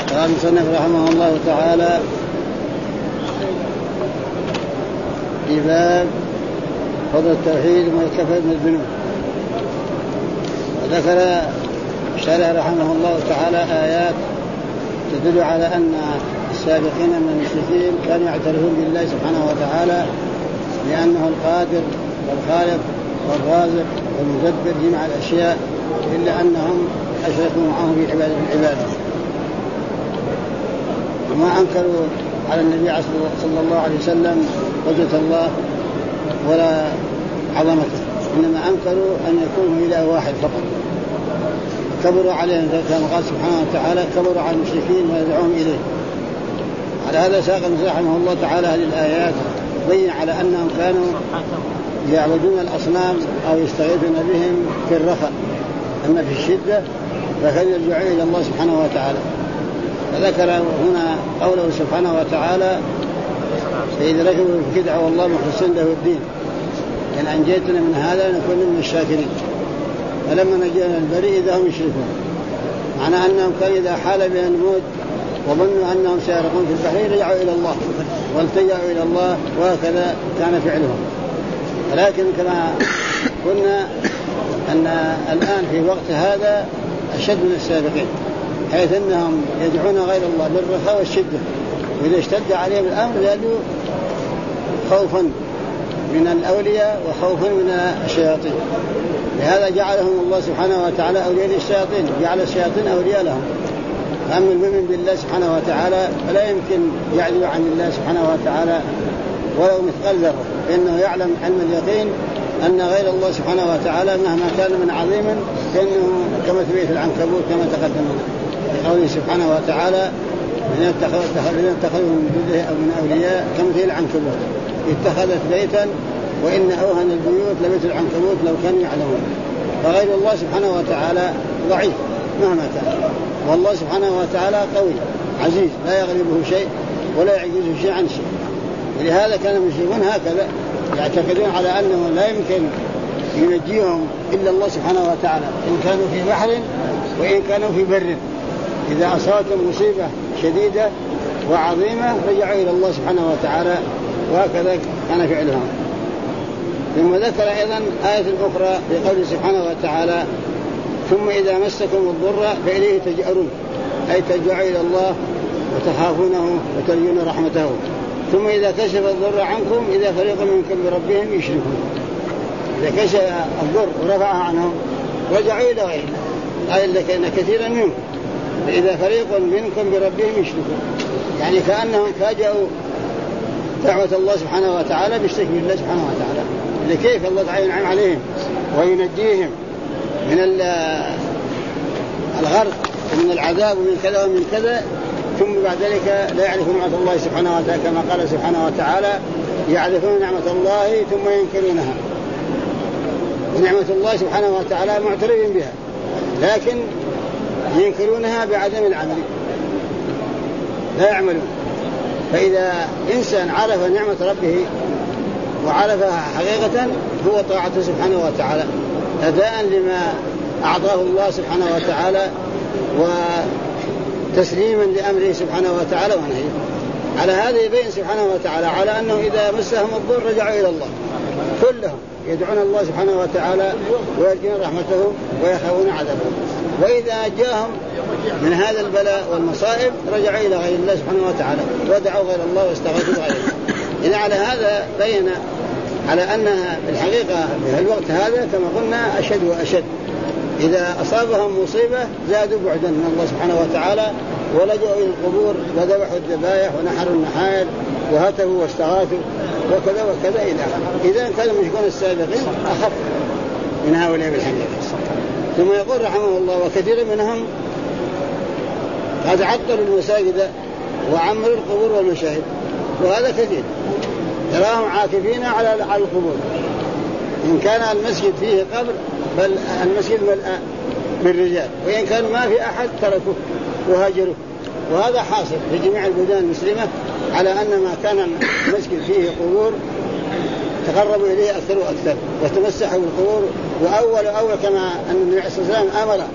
قال المصنف رحمه الله تعالى في باب فضل التوحيد وما يكفر من الذنوب. وذكر الشارع رحمه الله تعالى آيات تدل على أن السابقين من المشركين كانوا يعترفون بالله سبحانه وتعالى لأنه القادر والخالق والرازق والمدبر جميع الأشياء، إلا أنهم أشركوا معه في عباده وما أنكروا على النبي صلى الله عليه وسلم قدرة الله ولا عظمته، إنما أنكروا أن يكونوا إله واحد فقط. كبروا عليهم كما قال سبحانه وتعالى كبروا على المشركين ويدعوهم إليه. على هذا ساق رحمه الله تعالى هذه الآيات بين على أنهم كانوا يعبدون الأصنام أو يستغيثون بهم في الرخاء، أما في الشدة فكانوا يرجعون إلى الله سبحانه وتعالى. فذكر هنا قوله سبحانه وتعالى فإذا ركبوا في كدع والله مخلصين له الدين إن أنجيتنا من هذا نكون من الشاكرين. فلما نجينا البريء إذا هم يشركون، معنى أنهم كانوا إذا حال بهم الموت وظنوا أنهم سيرقون في البحر رجعوا إلى الله والتجأوا إلى الله، وهكذا كان فعلهم. ولكن كما قلنا أن الآن في وقت هذا أشد من السابقين، حيث أنهم يدعون غير الله بالرخاء والشدة، وإذا اشتد عليهم الأمر زادوا خوفا من الأولياء وخوفا من الشياطين. لهذا جعلهم الله سبحانه وتعالى أولياء للشياطين، جعل الشياطين أولياء لهم. أما المؤمن بالله سبحانه وتعالى فلا يمكن يعدل عن الله سبحانه وتعالى ولو مثقال ذرة، لأنه يعلم علم اليقين أن غير الله سبحانه وتعالى مهما كان من عظيما فإنه كما تبيت العنكبوت كما تقدمنا في قوله سبحانه وتعالى من اتخذوا من دونه أو من أولياء كمثل العنكبوت اتخذت بيتا وإن أوهن البيوت لبيت العنكبوت لو كانوا يعلمون. فغير الله سبحانه وتعالى ضعيف مهما كان، والله سبحانه وتعالى قوي عزيز لا يغلبه شيء ولا يعجزه شيء عن شيء. ولهذا كان المشركون هكذا يعتقدون على أنه لا يمكن ينجيهم إلا الله سبحانه وتعالى، إن كانوا في بحر وإن كانوا في بر. إذا أصابتهم مصيبة شديدة وعظيمة رجعوا إلى الله سبحانه وتعالى، وهكذا كان فعلهم. ثم ذكر أيضا آية أخرى بقوله سبحانه وتعالى ثم إذا مسكم الضر فإليه تجأرون، أي ترجعوا إلى الله وتخافونه وترجون رحمته. ثم إذا كشف الضر عنكم إذا فريق منكم بربهم يشركون. إذا كشف الضر ورفعه عنهم رجعوا إلى غيره، أي لكن كثيرا منهم فإذا فريق منكم بربهم يشركون، يعني كأنهم فاجأوا دعوة الله سبحانه وتعالى بالشرك بالله سبحانه وتعالى. لكيف الله تعالى ينعم عليهم وينجيهم من الغرق ومن العذاب ومن كذا ومن كذا، ثم بعد ذلك لا يعرفون نعمة الله سبحانه وتعالى كما قال سبحانه وتعالى يعرفون نعمة الله ثم ينكرونها. نعمة الله سبحانه وتعالى معترفين بها لكن ينكرونها بعدم العمل، لا يعملون. فإذا إنسان عرف نعمة ربه وعرفها حقيقة هو طاعته سبحانه وتعالى أداء لما أعطاه الله سبحانه وتعالى وتسليما لأمره سبحانه وتعالى ونهيه. على هذا يبين سبحانه وتعالى على أنه إذا مسهم الضر رجعوا إلى الله كلهم يدعون الله سبحانه وتعالى ويرجون رحمته ويخافون عذابه. وإذا جاءهم من هذا البلاء والمصائب رجعوا إلى غير الله سبحانه وتعالى ودعوا غير الله واستغاثوا غيره. إذا على هذا بين على أنها الحقيقة في الوقت هذا كما قلنا أشد وأشد. إذا أصابهم مصيبة زادوا بعدا من الله سبحانه وتعالى ولجأوا إلى القبور وذبحوا الذبائح ونحروا النحائر وهتفوا واستغاثوا وكذا وكذا إلى آخره. إذا كانوا المشركون السابقين أخف من هؤلاء بالحقيقة. ثم يقول رحمه الله وكثير منهم قد عطلوا المساجد وعمروا القبور والمشاهد، وهذا كثير تراهم عاكفين على القبور. إن كان المسجد فيه قبر بل المسجد ملأ بالرجال، وإن كان ما في أحد تركوه وهاجروه. وهذا حاصل في جميع البلدان المسلمة على أن ما كان المسجد فيه قبور تقربوا إليه أكثر وأكثر وتمسحوا بالقبور. وأول كما أن النبي صلى الله عليه وسلم أمر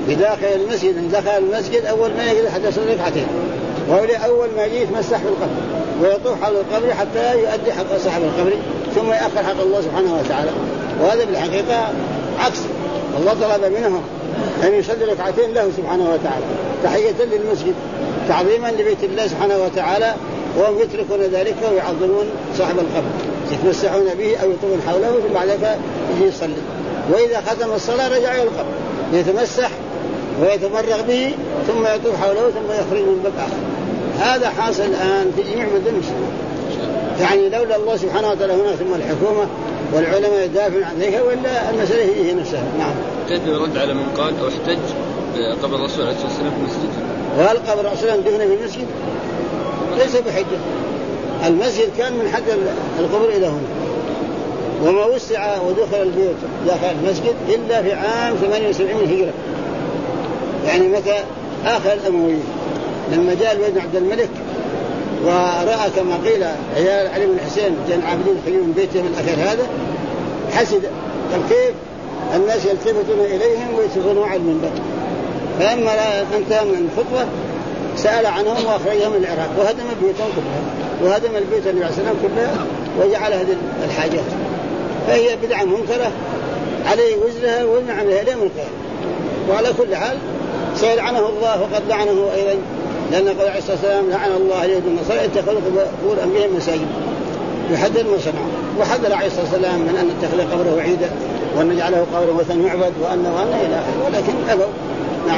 بداخل المسجد. إن دخل المسجد أول ما يجد حتى يصلي ركعتين، أول ما يجي يتمسح بالقبر ويطوف حول القبر حتى يؤدي حق صاحب القبر، ثم يأخر حق الله سبحانه وتعالى. وهذا بالحقيقة عكس، الله طلب منهم أن يصلي ركعتين له سبحانه وتعالى تحية للمسجد تعظيما لبيت الله سبحانه وتعالى، وهم يتركون ذلك ويعظمون صاحب القبر، يتمسحون به أو يطوفون حوله ثم بعد ذلك يجي يصلي. وإذا ختم الصلاة رجع إلى القبر يتمسح ويتمرغ به ثم يطوف حوله ثم يخرج من باب آخر. هذا حاصل الآن في جميع مدن المسلمين. يعني لولا الله سبحانه وتعالى هنا ثم الحكومة والعلماء يدافعون عنها ولا المسألة هي نفسها. نعم. احتج رد على من قال أو احتج قبر الرسول عليه الصلاة والسلام في المسجد. وهل قبر الرسول دفن في المسجد؟ ليس بحجة. المسجد كان من حد القبور إلى هنا، وما وسع ودخل البيوت داخل المسجد إلا في عام 78 هجرة، يعني متى آخر الأمويين، لما جاء الولد عبد الملك ورأى كما قيل عيال علي بن الحسين جن عابدين خليل من بيته من الأخير هذا حسد، قال كيف الناس يلتفتون إليهم ويتفقون على المنبر. فلما انتهى من الخطوة سأل عنهم وأخرجهم من العراق وهدم بيوتهم كلها، وهدم البيوت النبي عليه السلام كلها وجعل هذه الحاجات. فهي بدعة منكرة عليه وزرها وما عملها ليه من خير. وعلى كل حال سيلعنه الله وقد لعنه أيضا، لأن قال عليه الصلاة والسلام لعن الله اليهود والنصارى اتخذوا قبور أنبيائهم مساجد يحذر ما صنعوا، وحذر عليه الصلاة والسلام من أن نتخذ قبره عيدا وأن نجعله قبره وثن يعبد وأن إلى آخره، ولكن أبوا. نعم.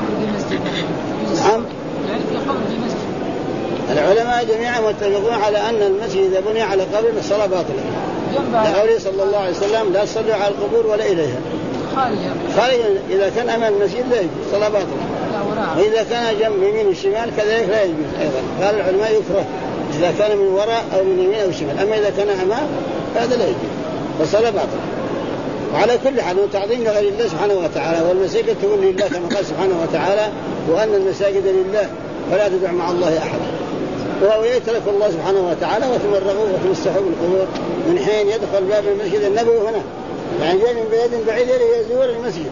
نعم. العلماء جميعا متفقون على أن المسجد إذا بني على قبر الصلاة باطلة، لقوله صلى الله عليه وسلم لا تصلوا على القبور ولا إليها خارجا. إذا كان أمام المسجد لا يجوز صلاة باطلة، وإذا كان جنب يمين والشمال كذلك لا يجوز أيضا. قال العلماء يكره إذا كان من وراء أو من يمين أو شمال، أما إذا كان أمام هذا لا يجوز فالصلاة باطلة. وعلى كل حال تعظيم لغير الله سبحانه وتعالى، والمساجد تقول لله كما قال سبحانه وتعالى وأن المساجد لله فلا تدع مع الله أحد. وهؤلاء تركوا الله سبحانه وتعالى وتمرغوا وتمسحوا بالقبور من حين يدخل باب المسجد النبوي هنا، يعني جاء من بلاد بعيدة ليزور المسجد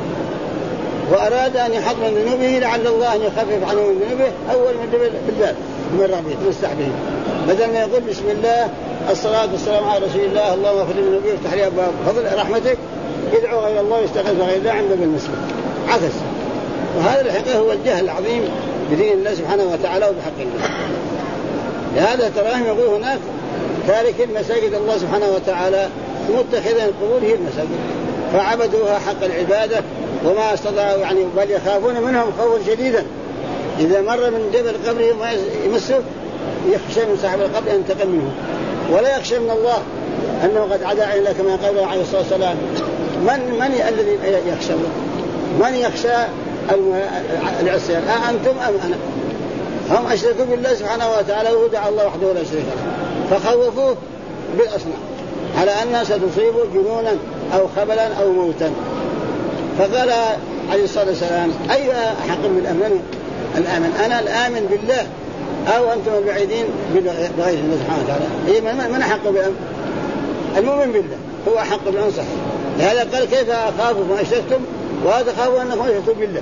وأراد أن يحط من ذنوبه لعل الله أن يخفف عنه من ذنوبه أول من بالباب تمرغ به تمسح به، بدل ما يقول بسم الله الصلاة والسلام على رسول الله اللهم اغفر لي ذنوبي وافتح لي أبواب فضل رحمتك، يدعو غير الله ويستغيث غير الله عند المسجد عكس. وهذا الحقيقة هو الجهل العظيم بدين الله سبحانه وتعالى وبحق الله. لهذا تراهم يقول هناك تارك المساجد الله سبحانه وتعالى متخذا القبور هي المساجد فعبدوها حق العبادة وما استطاعوا، يعني بل يخافون منهم خوفا شديدا. إذا مر من جبل قبره ما يمسه يخشى من صاحب القبر أن ينتقم منه، ولا يخشى من الله أنه قد عدا إلى كما قال عليه الصلاة والسلام من الذي يخشى الله؟ من يخشى العصيان أنتم أم أنا؟ هم أشركوا بالله سبحانه وتعالى ودعا الله وحده لا شريك له فخوفوه بالأصنام على أنها ستصيب جنونا أو خبلا أو موتا. فقال عليه الصلاة والسلام أي أحق من الآمن أنا الآمن بالله أو أنتم البعيدين بغير الله سبحانه وتعالى؟ من أحق بالأمن؟ المؤمن بالله هو أحق بالأمن صحيح. لهذا قال كيف أخافوا ما أشركتم وهذا خافوا أنكم أشركتم بالله.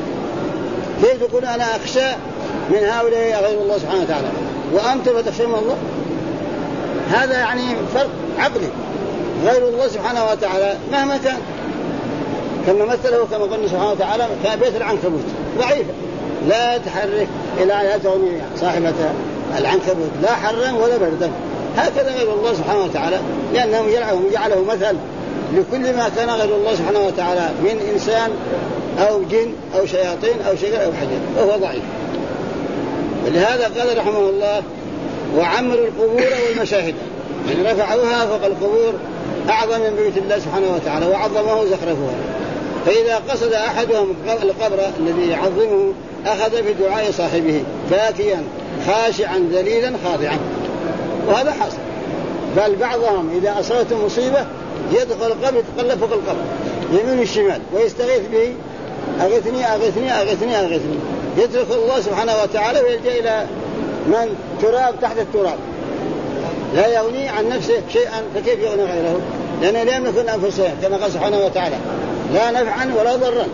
كيف تكون أنا أخشى من هؤلاء غير الله سبحانه وتعالى وأنتم تخشون الله؟ هذا يعني فرق عقلي. غير الله سبحانه وتعالى مهما كان كما مثله كما قلنا سبحانه وتعالى كبيت العنكبوت ضعيفة لا تحرك إلى أن تغني صاحبة العنكبوت لا حرا ولا بردا. هكذا غير الله سبحانه وتعالى لأنهم جعله مثل لكل ما كان غير الله سبحانه وتعالى من إنسان أو جن أو شياطين أو شجر أو حجر وهو ضعيف. ولهذا قال رحمه الله وعمروا القبور والمشاهد، يعني رفعوها فوق القبور أعظم من بيت الله سبحانه وتعالى وعظمه زخرفها. فإذا قصد أحدهم القبر الذي يعظمه أخذ بدعاء صاحبه باكيا خاشعا ذليلا خاضعا. وهذا حصل، بل بعضهم إذا أصابته مصيبة يدخل القبر يتقلب فوق القبر يمين الشمال ويستغيث به أغثني أغثني أغثني أغثني، يترك الله سبحانه وتعالى ويلجأ إلى من تراب تحت التراب لا يغني عن نفسه شيئا فكيف يغني غيره؟ لأنه لا يملك أنفسه كما قال سبحانه وتعالى لا نفعا ولا ضرا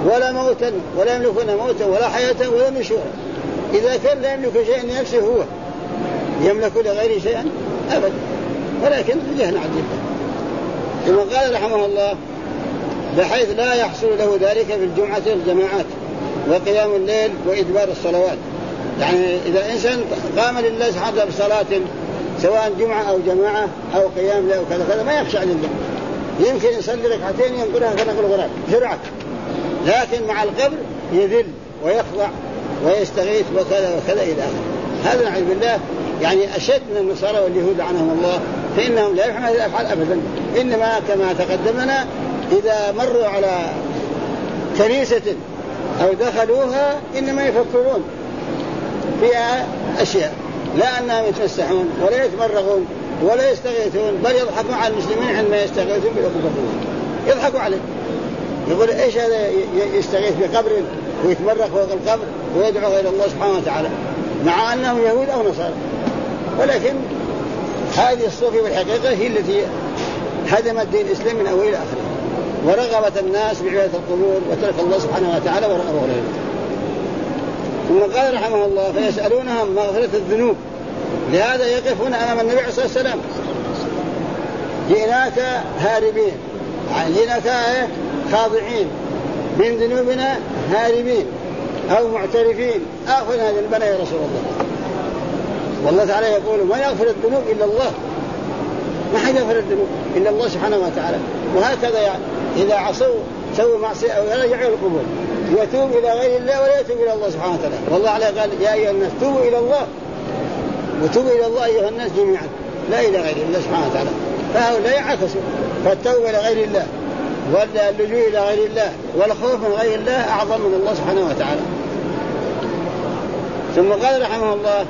ولا موتا ولا يملكون موتا ولا حياة ولا نشورا. إذا كان لا يملك شيئا لنفسه هو يملك لغيره شيئا أبدا، ولكن جهل عجيب. ثم قال رحمه الله بحيث لا يحصل له ذلك في الجمعة والجماعات وقيام الليل وإدبار الصلوات. يعني إذا إنسان قام لله سبحانه بصلاة سواء جمعة أو جماعة أو قيام له وكذا كذا ما يخشى لله، يمكن يصلي ركعتين ينقلها كنقل غراب بسرعة، لكن مع القبر يذل ويخضع ويستغيث وكذا وكذا إلى آخره. هذا نعوذ بالله يعني أشد من النصارى واليهود عنهم الله، فإنهم لا يفعلون هذه الأفعال أبدا. إنما كما تقدمنا إذا مروا على كنيسة أو دخلوها إنما يفكرون فيها أشياء، لا أنهم يتمسحون ولا يتمرغون ولا يستغيثون، بل يضحكون على المسلمين عندما يستغيثون بالأقبة، يضحكوا عليه، يقول إيش هذا يستغيث بقبر ويتمرغ فوق القبر ويدعو غير الله سبحانه وتعالى مع أنهم يهود أو نصارى. ولكن هذه الصوفية والحقيقة هي التي هدمت دين الإسلام من أول إلى آخره، ورغبت الناس بعبادة القبور وترك الله سبحانه وتعالى ورغبوا غيره. ثم قال رحمه الله فيسألونهم مغفرة الذنوب، لهذا يقفون أمام النبي عليه الصلاة والسلام جئناك هاربين، جئناك خاضعين من ذنوبنا هاربين أو معترفين، أغفرنا ذنوبنا يا رسول الله. والله تعالى يقول ما يغفر الذنوب إلا الله، ما حد يغفر الذنوب إلا الله سبحانه وتعالى. وهكذا يعني إذا عصوا سووا معصية أو يرجعوا القبور يتوب إلى غير الله ولا يتوب إلى الله سبحانه وتعالى. والله عليه قال يا أيها الناس توبوا إلى الله، وتوبوا إلى الله أيها الناس جميعا لا إلى غير الله سبحانه وتعالى. فهؤلاء يعكسوا، فالتوبة إلى غير الله واللجوء إلى غير الله والخوف من غير الله أعظم من الله سبحانه وتعالى. ثم قال رحمه الله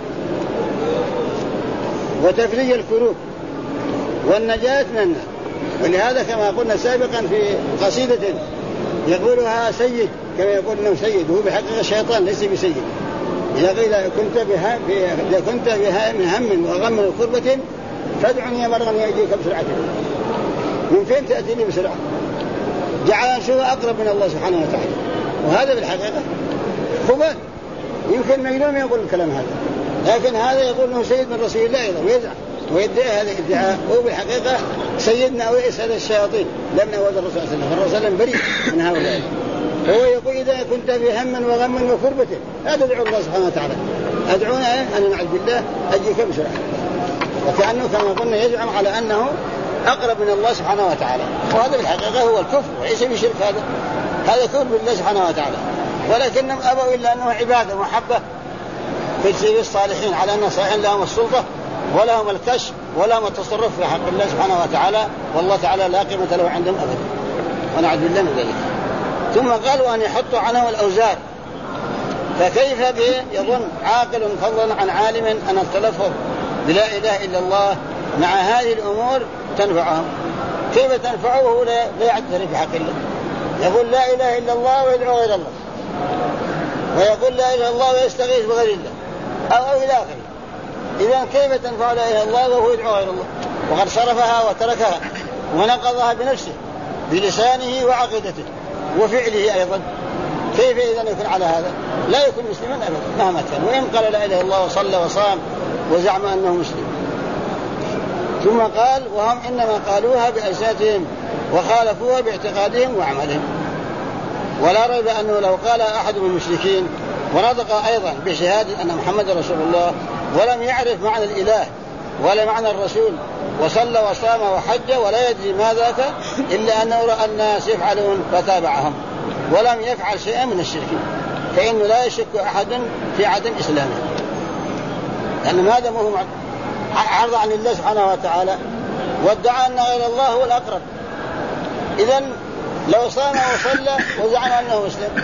وتفريج الكروب والنجاة من النار. ولهذا كما قلنا سابقا في قصيدة يقولها سيد، كما يقول انه سيد وهو بحقيقة الشيطان ليس بسيد. إذا كنت بها من هم وغم وكربة فادعني مرغا يأتيك بسرعة. من فين تأتيني بسرعة؟ جعل نفسه أقرب من الله سبحانه وتعالى، وهذا بالحقيقة خبال. يمكن مجنون يقول الكلام هذا، لكن هذا يقول انه سيد من رسول الله أيضا ويزعم ويدعي هذا الادعاء، وهو بالحقيقة سيدنا أويس هذا الشياطين لم نود الرسول صلى الله عليه وسلم، الرسول صلى الله عليه وسلم بريء من هؤلاء. هو يقول إذا كنت بهم وغم وكربة لا تدعو الله سبحانه وتعالى، أدعونا أنا نعوذ بالله أجيك بسرعة. وكأنه كما قلنا يزعم على أنه أقرب من الله سبحانه وتعالى، وهذا بالحقيقة هو الكفر وليس بشرك. هذا كفر بالله سبحانه وتعالى، ولكنهم أبوا إلا أنه عبادة محبة في سبيل الصالحين، على أن الصالحين لهم السلطة ولهم الكشف ولهم التصرف في حق الله سبحانه وتعالى، والله تعالى لا قيمة له عندهم أبدا، ونعوذ بالله من ذلك. ثم قالوا أن يحطوا عنهم الأوزار، فكيف به يظن عاقل فضلا عن عالم أن التلفظ بلا إله إلا الله مع هذه الأمور تنفعهم؟ كيف تنفعه وهو لا يعترف بحق الله؟ يقول لا إله إلا الله ويدعو غير الله، ويقول لا إله إلا الله ويستغيث بغير الله أو إلى آخره. إذن كيف تنفع لا إله إلا الله وهو يدعو غير الله؟ وقد صرفها وتركها ونقضها بنفسه بلسانه وعقيدته وفعله أيضا. كيف إذن يكون على هذا؟ لا يكون مسلما أبدا مهما كان، وإن قال لا إله إلا الله وصلى وصام وزعم أنه مسلم. ثم قال وهم إنما قالوها بألسنتهم وخالفوها باعتقادهم وعملهم. ولا ريب أنه لو قال أحد من المشركين ونطق أيضا بشهادة أن محمد رسول الله ولم يعرف معنى الإله ولا معنى الرسول وصلى وصام وحج ولا يدري ما ذاك إلا أنه رأى الناس يفعلون فتابعهم ولم يفعل شيئا من الشرك، فإنه لا يشك أحد في عدم إسلامه، لأن هذا هو عرض عن الله سبحانه وتعالى وادعى أن غير الله هو الأقرب. إذن لو صام وصلى وزعم أنه مسلم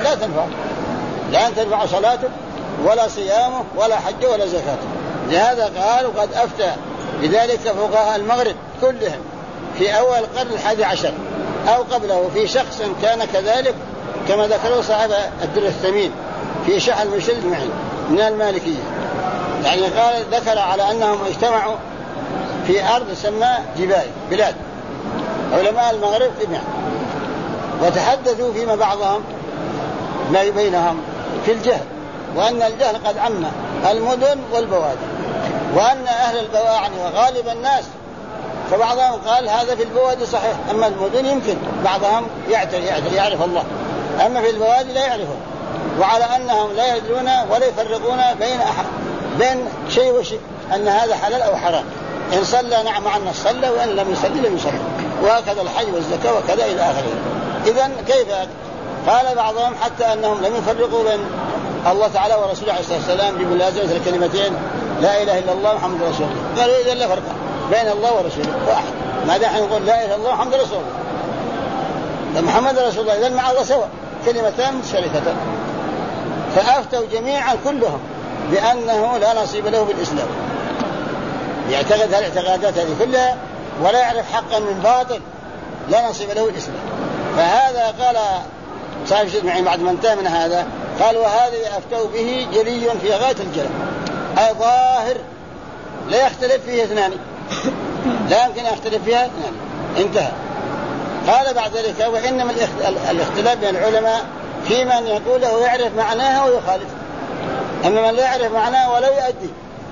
لا تنفع صلاته ولا صيامه ولا حج ولا زكاته. لهذا قال وقد أفتى بذلك فقهاء المغرب كلهم في أول القرن 11 أو قبله في شخص كان كذلك، كما ذكره صاحب الدر الثمين في شرح المرشد المعين من المالكية. يعني قال ذكر على أنهم اجتمعوا في أرض سماء جبال بلاد علماء المغرب وتحدثوا فيما بعضهم بينهم في الجهل، وأن الجهل قد عم المدن والبوادي، وأن أهل البواعن وغالب الناس، فبعضهم قال هذا في البوادي صحيح، أما المدن يمكن بعضهم يعرف الله، أما في البوادي لا يعرفون، وعلى أنهم لا يدرون ولا يفرقون بين شيء وشيء، أن هذا حلال أو حرام، إن صلى نعم معنا صلى، وإن لم يصلي لم يصلي، وهكذا الحج والزكاة وكذا إلى آخره. إذن كيف؟ قال بعضهم حتى أنهم لم يفرقوا بين الله تعالى ورسوله عليه الصلاة والسلام بملازمة الكلمتين لا إله إلا الله محمد رسول الله، قالوا إذن لا فرق بين الله ورسوله واحد، ما دام نقول لا إله إلا الله محمد رسول الله، محمد رسول الله إذن مع الله سواء، كلمتان شريفتان. فأفتوا جميعا كلهم بأنه لا نصيب له بالإسلام، يعتقد هالاعتقادات هذه كلها ولا يعرف حقا من باطل، لا نصيب له الإسلام. فهذا قال صاحب الشيخ معين بعد ما انتهى من هذا، قال وهذا أفتوا به جلي في غاية الجلل، أي ظاهر لا يختلف فيه اثنان، لا يمكن يختلف فيها اثنان، انتهى. قال بعد ذلك وإنما الاختلاف بين العلماء في من يقوله يعرف معناها ويخالف، أما من لا يعرف معناه ولا يؤدي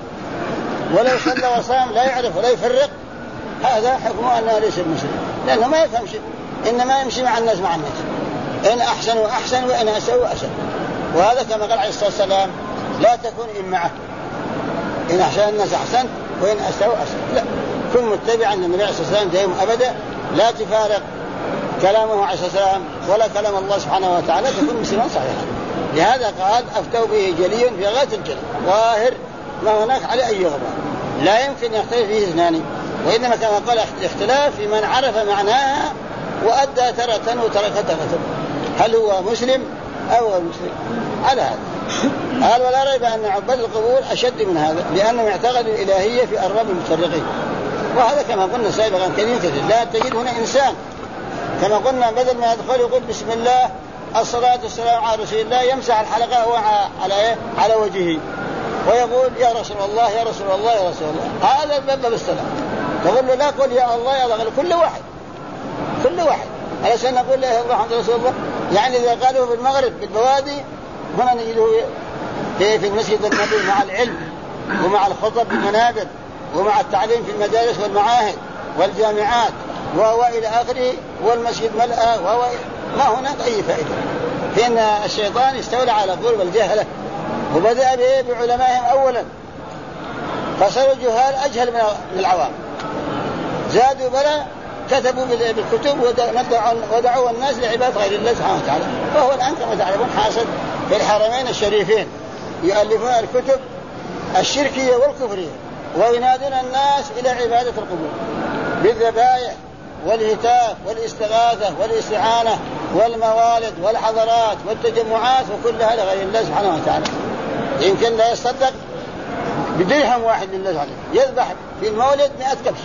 ولا يصلى وصام لا يعرف ولا يفرق، هذا حكمه أنه ليس المسلم، لأنه ما يفهم شيء، إنما يمشي مع الناس إن أحسنوا أحسن وإن أسأوا أسأل. وهذا كما قال عليه الصلاة والسلام لا تكون إمعة، إن أحسن الناس أحسن وإن أسأوا أسأل، لا، كن متبعا للنبي عليه الصلاة والسلام دائما أبدا، لا تفارق كلامه عليه الصلاة والسلام ولا كلام الله سبحانه وتعالى، تكون مسلما صحيحا. لهذا قال أفتوا به جلي في غاية الجل، ظاهر ما هناك على أي غبار، لا يمكن يختلف فيه اثنان، وإنما كما قال اختلاف في من عرف معناها وأدى ترة وترك ترة، هل هو مسلم أو غير مسلم على هذا. قال ولا ريب أن عباد القبور أشد من هذا، لأنهم اعتقدوا الإلهية في أرباب المتفرقين، وهذا كما قلنا سابقا كثير، لا تجد هنا إنسان كما قلنا بدل ما يدخل يقول بسم الله الصلاة والسلام على رسول الله يمسح الحلقة على وجهه ويقول يا رسول الله يا رسول الله يا رسول الله، هذا الباب بالسلام. تقول له لا قل يا الله يا الله، كل واحد علشان نقول لا إله إلا الله محمد رسول الله. يعني إذا قالوا في المغرب بالبوادي هنا نجده في المسجد النبوي مع العلم ومع الخطب بالمنابر ومع التعليم في المدارس والمعاهد والجامعات وإلى آخره، والمسجد ملأ ما هناك أي فائدة، فإن الشيطان استولى على قلوب الجهلة وبدأ به بعلمائهم أولا، فصاروا جهال أجهل من العوام، زادوا بلا كتبوا بالكتب ودعوا الناس لعبادة غير الله سبحانه وتعالى. وهو الآن كما تعلمون حاصل في الحرمين الشريفين، يؤلفون الكتب الشركية والكفرية وينادون الناس إلى عبادة القبور بالذبائح والهتاف والاستغاثة والاستعانة والموالد والحضرات والتجمعات وكلها لغير الله سبحانه وتعالى. يمكن لا يصدق بدرهم واحد لله سبحانه، يذبح في المولد 100 كبش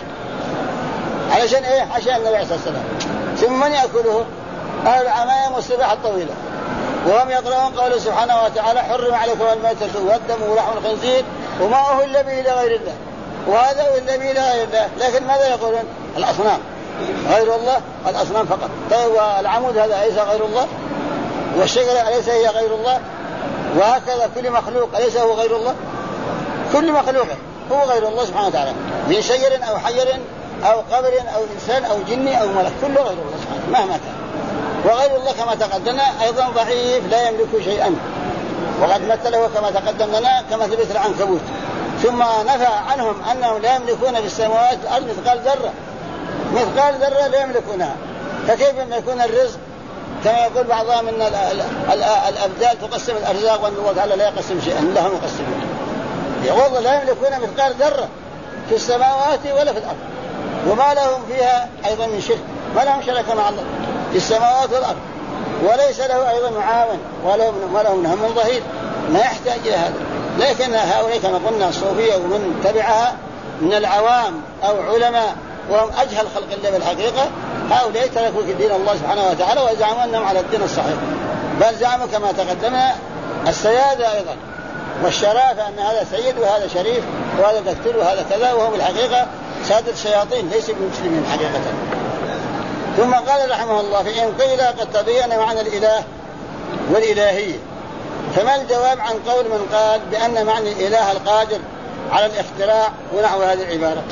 علشان إيه؟ عشان النبي عليه الصلاة والسلام. ثم من يأكله؟ أهل العمايم والسباحة الطويلة، وهم يقرؤون قوله سبحانه وتعالى حرم عليكم الميتة والدم ولحم الخنزير وما أهل به لغير الله، وهذا أهل به لغير الله. لكن ماذا يقولون؟ الأصنام غير الله، الأصنام فقط. طيب والعمود هذا أليس غير الله؟ والشجرة أليس هي غير الله؟ وهكذا كل مخلوق أليس هو غير الله؟ كل مخلوق هو غير الله سبحانه وتعالى، من شجر أو حجر أو قبر أو إنسان أو جني أو ملك، كله غير الله سبحانه مهما كان. وغير الله كما تقدمنا أيضا ضعيف لا يملك شيئا، وقد مثله كما تقدم لنا كمثل بيت العنكبوت. ثم نفى عنهم أنهم لا يملكون في السماوات والأرض مثقال ذرة لا يملكونها، فكيف يكون الرزق كما يقول بعضهم أن الأبدال تقسم الأرزاق وأن الله تعالى لا يقسم شيئا، لهم يقسمون. يقول لا يملكون مثقال ذرة في السماوات ولا في الأرض، وما لهم فيها أيضا من شرك، ما لهم شركة مع الله في السماوات والأرض، وليس له أيضا معاون ولا له من ظهير، ما يحتاج إلى هذا. لكن هؤلاء كما قلنا الصوفية ومن تبعها من العوام أو علماء وهم أجهل خلق الله بالحقيقة، هؤلاء تركوا دين الله سبحانه وتعالى وزعموا أنهم على الدين الصحيح، بل زعموا كما تقدمنا السيادة أيضا والشرافة، أن هذا سيد وهذا شريف وهذا دكتور وهذا كذا، وهو بالحقيقة سادة الشياطين ليس بمسلمين حقيقة. ثم قال رحمه الله فإن قيل قد تبين معنى الإله والإلهية. فما الجواب عن قول من قال بأن معنى الإله القادر على الاختراع ونحو هذه العبارة؟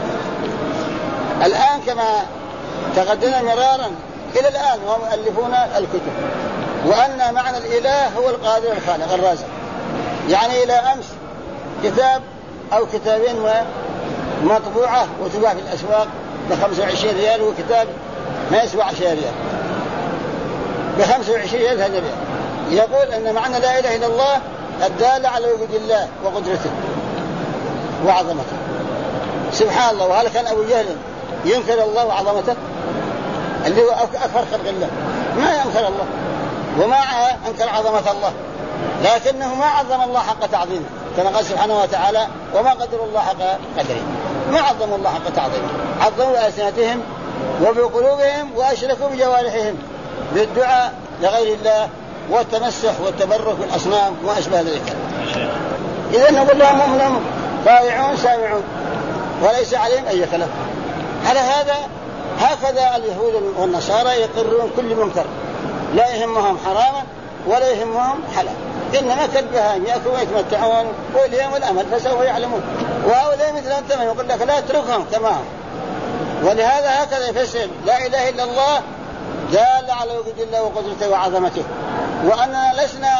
الآن كما تقدمنا مرارا إلى الآن وهم يؤلفون الكتب، وأن معنى الإله هو القادر الخالق الرازق. يعني إلى أمس كتاب أو كتابين مطبوعة وتباع في الأسواق ب25 ريال، وكتاب ما يسوى 10 ريال، ب25 ريال هذا ريال. يقول أن معنى لا إله إلا الله الدالة على وجود الله وقدرته وعظمته. سبحان الله. وهل كان أبو جهل ينكر الله وعظمته اللي هو أكبر خلق الله؟ ما ينكر الله، وما أنكر عظمة الله، لكنه ما عظم الله حق تعظيمه، كما قال سبحانه وتعالى وما قدر الله حق قدره. ما عظموا الله حق تعظيمه، عظموا بألسنتهم وبقلوبهم وأشركوا بجوارحهم بالدعاء لغير الله والتمسح والتبرك بالأصنام وما أشبه ذلك. إذن نقول لهم مؤمنون طائعون سامعون وليس عليهم أي خلاف. على هذا هكذا اليهود والنصارى يقرون كل منكر، لا يهمهم حراما ولا يهمهم حلال، إنما كالبهائم يأكلون ويتمتعون واليوم والأمل فسوف يعلمون. وهؤلاء مثل أنت من يقول لك لا اتركهم كما هم. ولهذا هكذا يفسر لا إله إلا الله دال على وجود الله وقدرته وعظمته، وأننا لسنا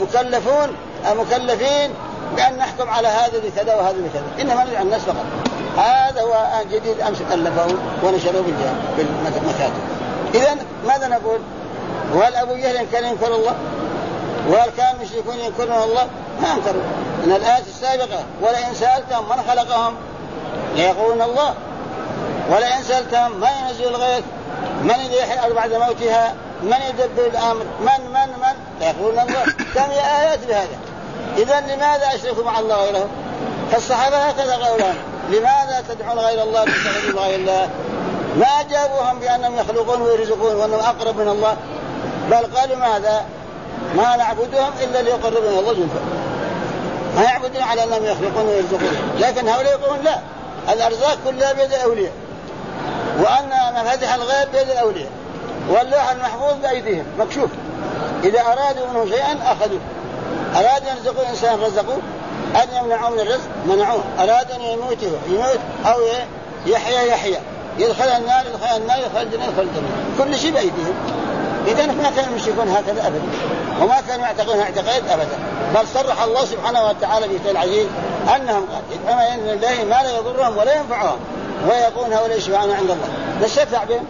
مكلفين بأن نحكم على هذا بكذا وهذا بكذا، إنما ندعو الناس فقط. هذا هو جديد أمس ألفه ونشروه بالمكاتب. إذن ماذا نقول؟ وهل أبو جهل كان ينكر الله؟ وهل كان المشركون ينكرون الله؟ ما انكروا. إن الآية السابقة ولئن سألتهم من خلقهم ليقولون الله، ولئن سألتهم من ينزل الغيث، من يحيي الأرض بعد موتها، من يدبر الأمر، من ليقولون الله. كم آيات بهذا. إذن لماذا أشركوا مع الله غيره؟ فالصحابة هكذا قولهم لماذا تدعون غير الله تستغيثون غير الله؟ ما أجابوهم بأنهم يخلقون ويرزقون وأنهم أقرب من الله، بل قالوا ماذا؟ ما نعبدهم إلا ليقربون الله زلفى. ما يعبدون على أنهم يخلقون ويرزقون، لكن هؤلاء يقولون لا، الأرزاق كلها بيد الأولياء، وأن مفاتيح الغيب بيد الأولياء، واللوح المحفوظ بأيديهم مكشوف، إذا أرادوا منه شيئا أخذوه. أرادوا أن يرزقوا إنسان رزقوه، أن يمنعوا من الرزق منعوه، أراد أن يموت أو يحيى، يدخل النار يدخل الجنة يدخل الجنة، كل شيء بأيديهم. إذن ما كانوا يشركون هكذا أبدا، وما كانوا يعتقدون اعتقاد أبدا، بل صرح الله سبحانه وتعالى في كتابه العزيز أنهم يدعون إلى الله ما لا يضرهم ولا ينفعهم، ويقولون هؤلاء يشفعون عند الله نشفع بهم.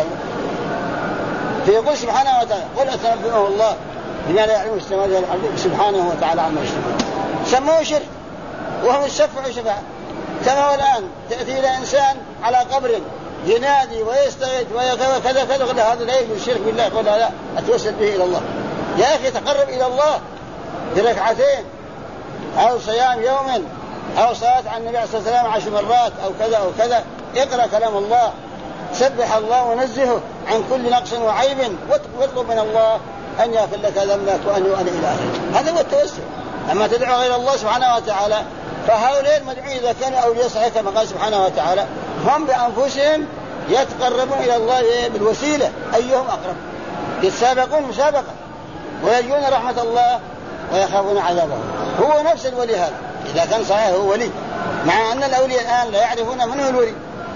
فيقول سبحانه وتعالى قل أتنبئه الله بما لا يعلم السماوات والأرض سبحانه وتعالى عما يشركون. سموه شرك وهم يشفعوا شفاعة. كما هو الآن تأتي إلى إنسان على قبر ينادي ويستغيث وكذا كذا، هذا لا يجوز، الشرك بالله. يقول لا أتوسل به إلى الله. يا أخي تقرب إلى الله بركعتين أو صيام يوم أو صلاة على النبي صلى الله عليه وسلم 10 مرات أو كذا أو كذا، اقرأ كلام الله، سبح الله ونزهه عن كل نقص وعيب، واطلب من الله أن يغفر لك ذنبك وأن يؤمن إلى آخره. هذا هو التوسل. أما تدعو غير الله سبحانه وتعالى، فهؤلاء المدعوين إذا كانوا أولياء صحيح كما قال سبحانه وتعالى هم بأنفسهم يتقربون إلى الله بالوسيلة أيهم أقرب، يتسابقون مسابقة ويرجون رحمة الله ويخافون عذابه. هو نفس الولي هذا إذا كان صحيح هو ولي، مع أن الأولياء الآن لا يعرفون من هو الولي،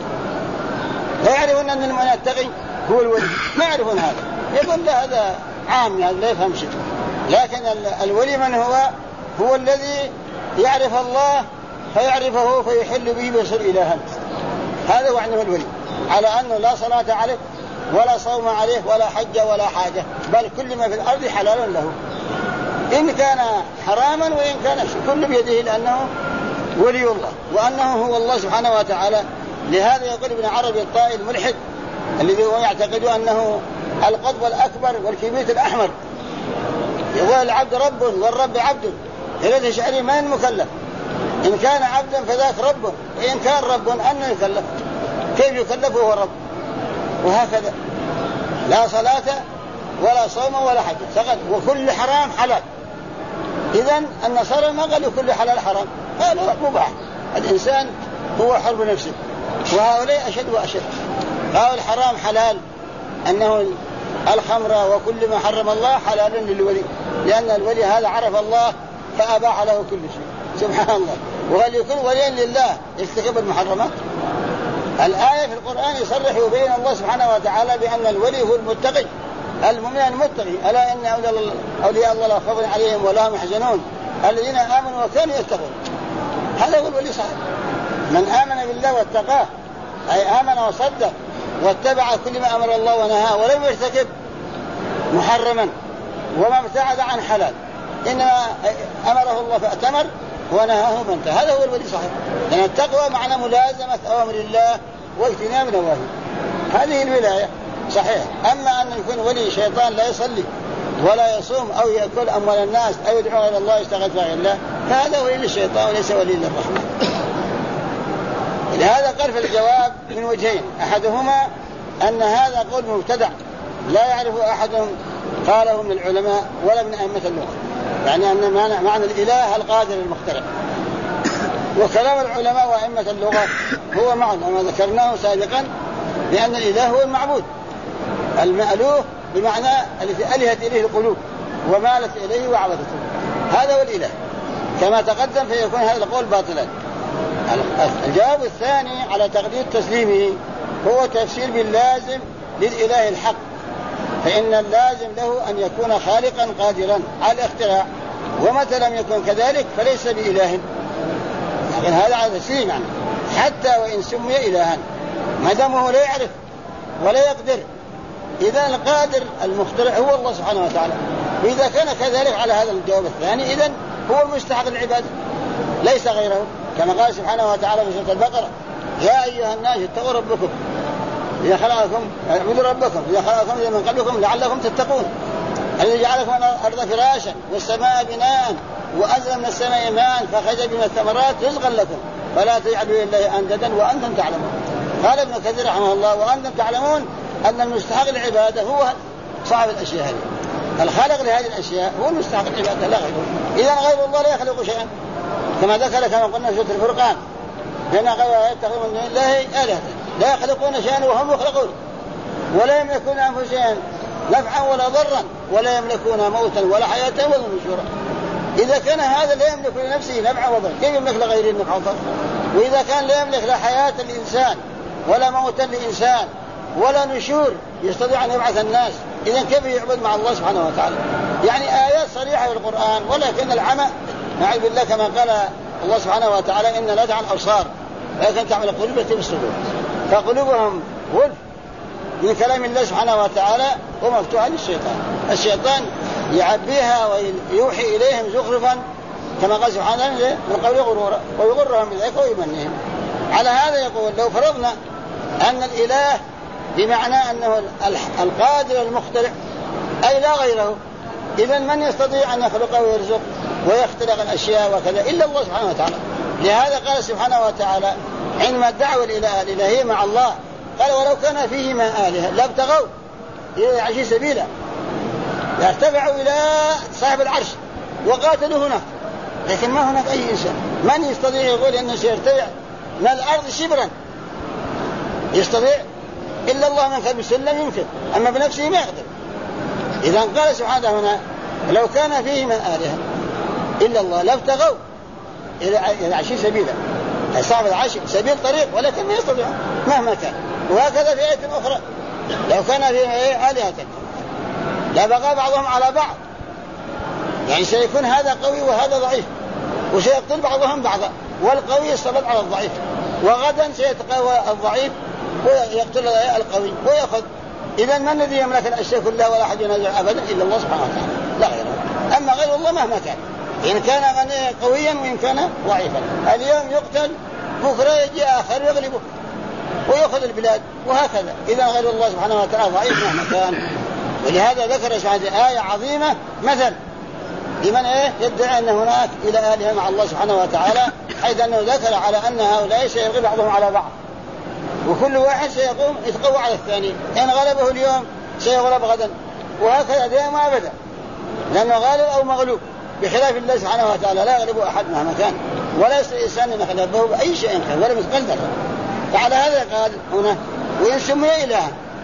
لا يعرفون أن المؤمن التقي هو الولي، ما يعرفون هذا. يقول لا هذا عام يعني لا يفهم شيء، لكن الولي من هو الذي يعرف الله فيعرفه فيحل به ويصل إلى هذا هو عنه الولي، على أنه لا صلاة عليه ولا صوم عليه ولا حج ولا حاجة، بل كل ما في الأرض حلال له، إن كان حراما وإن كان كل بيده، لأنه ولي الله وأنه هو الله سبحانه وتعالى. لهذا يقول ابن عربي الطائي الملحد الذي هو يعتقد أنه القطب الأكبر والكبريت الأحمر، يقول العبد رب والرب عبد، إليه شعري من المكلف؟ إن كان عبدا فذاك رب، وإن كان رب أنه يكلف؟ كيف يكلف وهو رب؟ وهكذا لا صلاة ولا صوم ولا حج فقط، وكل حرام حلال. إذن النصارى ما قالوا كل حلال حرام، قالوا مباح، الإنسان هو حر بنفسه. وهؤلاء أشد وأشد، قالوا الحرام حلال، أنه الخمر وكل ما حرم الله حلال للولي، لأن الولي هذا عرف الله فأباح له كل شيء سبحان الله. وهل يكون وليا لله يرتكب المحرمات؟ الآية في القرآن يصرح وبين الله سبحانه وتعالى بأن الولي هو المتقي المؤمن المتقي. ألا إن أولياء الله لا خوف عليهم ولا هم يحزنون الذين آمنوا وكانوا يتقون. هذا هو الولي صحيح، من آمن بالله واتقاه، أي آمن وصدق واتبع كل ما أمر الله ونهاه ولم يرتكب محرما وما ابتعد عن حلال، إنما أمره الله فأتمر ونهاه فانتهى. هذا هو الولي صحيح، لأن التقوى معنى ملازمة أوامر الله واجتناب نواهيه، هذه الولاية صحيح. أما أن يكون ولي شيطان لا يصلي ولا يصوم أو يأكل أموال الناس أو يدعو إلى الله يشتغل في الله، فهذا ولي للشيطان وليس ولي للرحمن. لهذا قال في الجواب من وجهين، أحدهما أن هذا قول مبتدع لا يعرف أحد قاله من العلماء ولا من أئمة اللغة، يعني أن معنى الإله القادر المخترع، وكلام العلماء وأئمة اللغة هو معنى ما ذكرناه سابقا بأن الإله هو المعبود المألوه، بمعنى الذي ألهت إليه القلوب ومالت إليه وعبدته، هذا هو الإله كما تقدم، فيكون هذا القول باطلا. الجواب الثاني على تقدير تسليمه هو تفسير باللازم للإله الحق، فإن اللازم له أن يكون خالقا قادرا على الاختراع، ومتى لم يكن كذلك فليس بإله. لكن هذا على تسليم يعني، حتى وإن سمي إلها ما دامه لا يعرف ولا يقدر، إذا القادر المخترع هو الله سبحانه وتعالى. وإذا كان كذلك على هذا الجواب الثاني إذن هو المستحق العبادة ليس غيره، كما قال سبحانه وتعالى في سورة البقرة: يا أيها الناس اتقوا ربكم إذا خلقكم اعبدوا ربكم إذا خلقكم من قبلكم لعلكم تتقون الذي جعلكم الأرض فراشا والسماء بناء وأنزل من السماء ماء فخرج من الثمرات رزقا لكم فلا تجعلوا لله أندادا وأنتم تعلمون. قال ابن كثير رحمه الله: وأنتم تعلمون أن المستحق العبادة هو صاحب الأشياء هذه، الخالق لهذه الأشياء هو المستحق العبادة لا غيره. إذا غير الله لا يخلق شيئا، كما ذكر كما قلنا في سورة الفرقان: لأن غير يتخذون من دون الله آلهة لا يخلقون شيئا وهم يخلقون ولا يملكون أنفسهم نفعا ولا ضرا ولا يملكون موتا ولا حياة ولا نشورا. إذا كان هذا لا يملك لنفسه نفعا وضرا كيف يملك لغيره نفعا وضرا؟ وإذا كان لا يملك لا حياة الإنسان ولا موتا لإنسان ولا نشور يستطيع أن يبعث الناس، إذن كيف يعبد مع الله سبحانه وتعالى؟ يعني آيات صريحة في القرآن، ولكن العمى نعوذ بالله كما قال الله سبحانه وتعالى: إن لا تعمل الأبصار ولكن تعمل القلوب التي في الصدور، فقلوبهم غلف من كلام الله سبحانه وتعالى ومفتوحة للشيطان. الشيطان يعبيها ويوحي إليهم زخرفا كما قال سبحانه من قول غرورا ويغرهم بذلك ويمنيهم. على هذا يقول: لو فرضنا أن الإله بمعنى أنه القادر المخترع أي لا غيره، إذن من يستطيع أن يخلق ويرزق ويخترق الأشياء وكذا إلا الله سبحانه وتعالى. لهذا قال سبحانه وتعالى عندما دعوا الإلهية مع الله قال: ولو كان فيهما آلهة لابتغوا إلى العرش سبيلا، يرتفعوا إلى صاحب العرش وقاتلوا هناك، لكن ما هناك أي إنسان. من يستطيع يقول أنه سيرتفع من الأرض شبرا؟ يستطيع إلا الله من كان بسلم يمكن، أما بنفسه ما يقدر. إذا قال سبحانه هنا: لو كان فيهما آلهة إلا الله لابتغوا إلى العرش سبيلا، صاحب العرش سبيل طريق ولكن ما يستطيع مهما كان. وهكذا في آية أخرى: لو كان فيها آلهة لبغى بعضهم على بعض، يعني سيكون هذا قوي وهذا ضعيف وسيقتل بعضهم بعضا، والقوي يسلط على الضعيف، وغدا سيتقوى الضعيف ويقتل القوي ويأخذ. إذا من الذي يملك الأشياء كلها ولا أحد ينازع أبدا إلا الله سبحانه وتعالى لا غيره. أما غير الله مهما كان، إن كان قويا وإن كان ضعيفا، اليوم يقتل بكرة يجي آخر يغلبه ويأخذ البلاد وهكذا. إذا غير الله سبحانه وتعالى ضعيف مهما كان. ولهذا ذكر هذه آية عظيمة مثل لمن يدعي أن هناك إلى آلهة مع الله سبحانه وتعالى، حيث أنه ذكر على أن هؤلاء سيغلب بعضهم على بعض، وكل واحد سيقوم يتقوى على الثاني، إن غلبه اليوم سيغلب غدا، وهكذا دائما أبدا، لأنه غالب أو مغلوب، بخلاف الله سبحانه وتعالى لا يغلب أحد مهما كان، ولا يستطيع إنسان أن يغلبه بأي شيء ولا مثقال ذرة. فعلى هذا قال هنا: وإن سمي إلها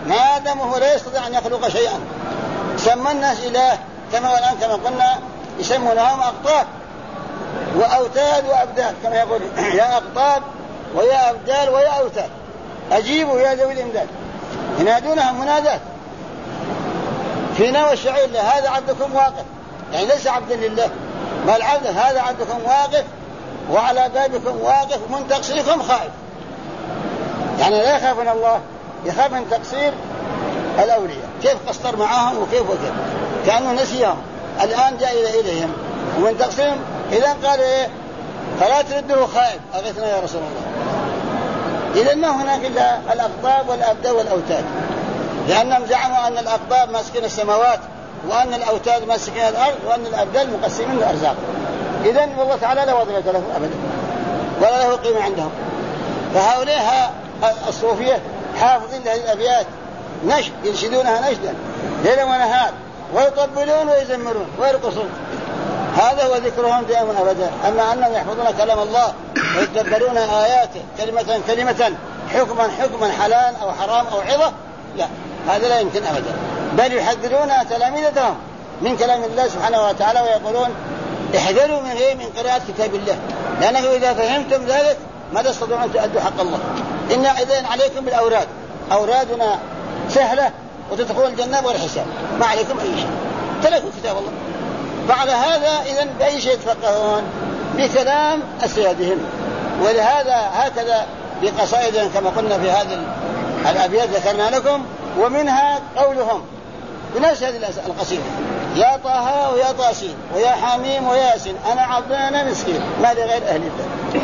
ما دام هو لا يستطيع أن يخلق شيئا. سمى الناس إله كما الآن كما قلنا يسمونهم أقطاب وأوتاد وأبدال، كما يقول يا أقطاب ويا أبدال ويا أوتاد أجيبوا يا ذوي الإمداد، ينادونهم منادات في نوى الشعير له هذا عبدكم واقف، يعني ليس عبدا لله بل عبد، هذا عبدكم واقف وعلى بابكم واقف ومن تقصيركم خائف. يعني لا يخاف من الله، يخاف من تقصير الأولياء، كيف قصر معهم وكيف وكيف، كأنه نسيهم الآن جاء إليهم ومن تقصيرهم. إذن قال إيه؟ فلا ترده خائف أغثنا يا رسول الله. إذن ما هناك إلا الأقطاب والأبدال والأوتاد، لأنهم زعموا أن الأقطاب ماسكين السماوات وأن الأوتاد ماسكين الأرض وأن الأبدال مقسمين الأرزاق. إذن والله تعالى لا وظيفة له أبدا ولا له قيمة عندهم. فهؤلاء الصوفية حافظين لهذه الأبيات نشد، ينشدونها نشدا ليلا ونهار ويطبلون ويزمرون ويرقصون، هذا هو ذكرهم دائما أبدا. أما أنهم يحفظون كلام الله ويتدبرون آياته كلمة كلمة حكما حكما حلال أو حرام أو عظة، لا، هذا لا يمكن أبدا. بل يحذرون تلاميذهم من كلام الله سبحانه وتعالى ويقولون احذروا من قراءة كتاب الله، لأنه إذا فهمتم ذلك ما تستطيعون أن تؤدوا حق الله. إنا إذن عليكم بالأوراد، أورادنا سهلة وتدخلون الجنة بغير حساب، ما عليكم أي شيء، تلقوا كتاب الله. بعد هذا إذن بأي شيء يتفقهون؟ بكلام أسيادهم. ولهذا هكذا بقصائدهم كما قلنا في هذه الأبيات ذكرنا لكم، ومنها قولهم بنفس هذه القصيدة: يا طه ويا طاسين ويا حميم ويا ياسين أنا عبد أنا مسكين ما لغير أهل الله.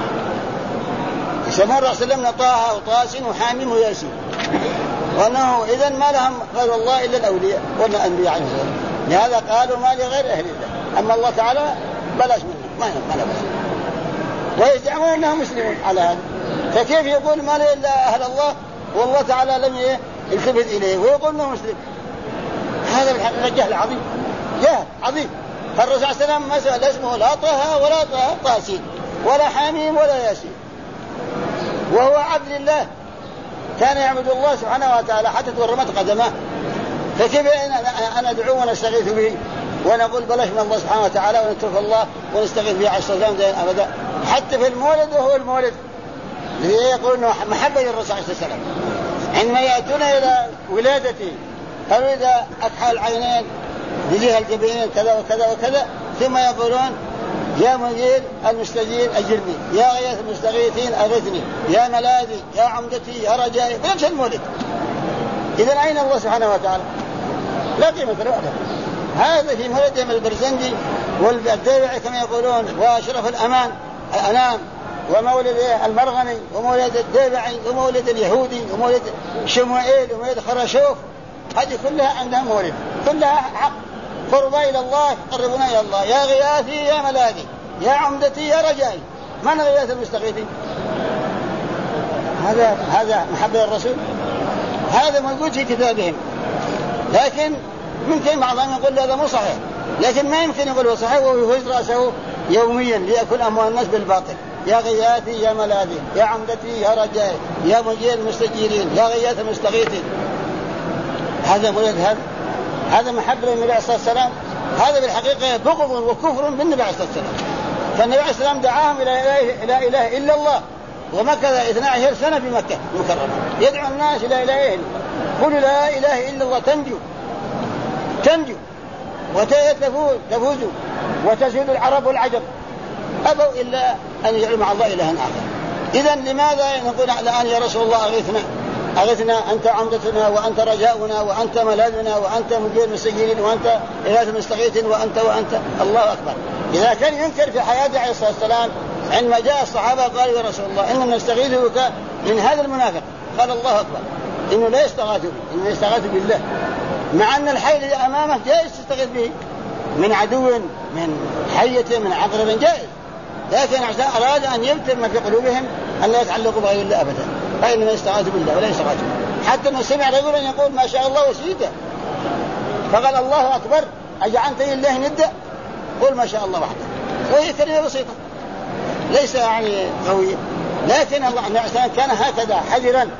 يسمون رسول الله طه وطاسين وحميم وياسين، وأنه إذن ما لهم غير الله إلا الأولياء والأنبياء عنه. لهذا قالوا ما لغير أهل الله، أما الله تعالى بلاش منه ما نبس، ويزعمون أنهم مسلمون على هذا. فكيف يقول ما له إلا أهل الله والله تعالى لم يلتفت إليه ويقول أنه مسلم؟ هذا بالحقيقة جهل عظيم، جهل عظيم. فالرسول صلى الله عليه وسلم مسألة اسمه لا طه ولا طاسين ولا حميم ولا ياسين، وهو عبد الله كان يعبد الله سبحانه وتعالى حتى تورمت قدمه. فكيف أنا أدعو ونستغيث به ونقول بلاش من الله سبحانه وتعالى ونترك الله ونستغيث به على السلام دائما أبدا؟ حتى في المولد وهو المولد يقول إنه محبة للرسول صلى الله عليه وسلم. عندما يأتون إلى ولادته قالوا إذا أكحل العينين يجيها الجبين كذا وكذا وكذا، ثم يقولون يا مجير المستجير أجرني، يا غيث المستغيثين أغثني، يا ملاذي يا عمدتي يا رجائي، بنفس المولد. إذن أين الله سبحانه وتعالى؟ لا قيمة له. هذا في مولدهم البرزنجي والديبعي كما يقولون، وأشرف الأنام ومولد المرغني ومولد الديبعي ومولد اليهودي ومولد شموئيل ومولد خرشوف، هذه كلها عندها مولد، كلها حق قربا إلى الله، قربنا إلى الله. يا غياثي يا ملاذي يا عمدتي يا رجائي، من غياث المستغيثين؟ هذا محبة الرسول، هذا موجود في كتابهم. لكن ممكن بعضهم يقول هذا مو صحيح، لكن ما يمكن يقول هو صحيح وهو يهز رأسه يوميا ليأكل أموال الناس بالباطل. يا غياثي يا ملاذي يا عمدتي يا رجائي يا مجير المستجيرين يا غياث المستغيثين، هذا مولد، هذا محبة للنبي عليه الصلاة والسلام. هذا بالحقيقة بغض وكفر بالنبي عليه الصلاة والسلام. فالنبي عليه الصلاة والسلام دعاهم إلى إله إلا الله، ومكث 12 سنة في مكة المكرمة يدعو الناس إلى إله، قولوا لا إله إلا الله تنجو وتفوزوا وتزول العرب والعجم، أبوا إلا أن يجعلوا مع الله إلها آخر. إذن لماذا نقول الآن يا رسول الله أغثنا أنت عمدتنا وأنت رجاؤنا وأنت ملاذنا وأنت مجير المستجيرين وأنت إله المستغيثين وأنت الله أكبر. إذا كان ينكر في حياته عليه الصلاة والسلام عندما جاء الصحابة قالوا يا رسول الله إننا نستغيث بك من هذا المنافق، قال الله أكبر إنه لا يستغاث به، إنه يستغاث بالله، مع أن الحي الذي أمامه جائز تستغيث به من عدو من حية من عقرب جائز، لكن أراد أن يبتر ما في قلوبهم أن لا يتعلقوا بغير الله أبدا، فإنما يستغاث بالله ولا يستغاث به. حتى أنه سمع رجلا يقول ما شاء الله وشئت، فقال الله أكبر أجعلت لله ندة، قل ما شاء الله وحده. وهي كلمة بسيطة ليس يعني قوية، لكن الله كان هكذا حذرا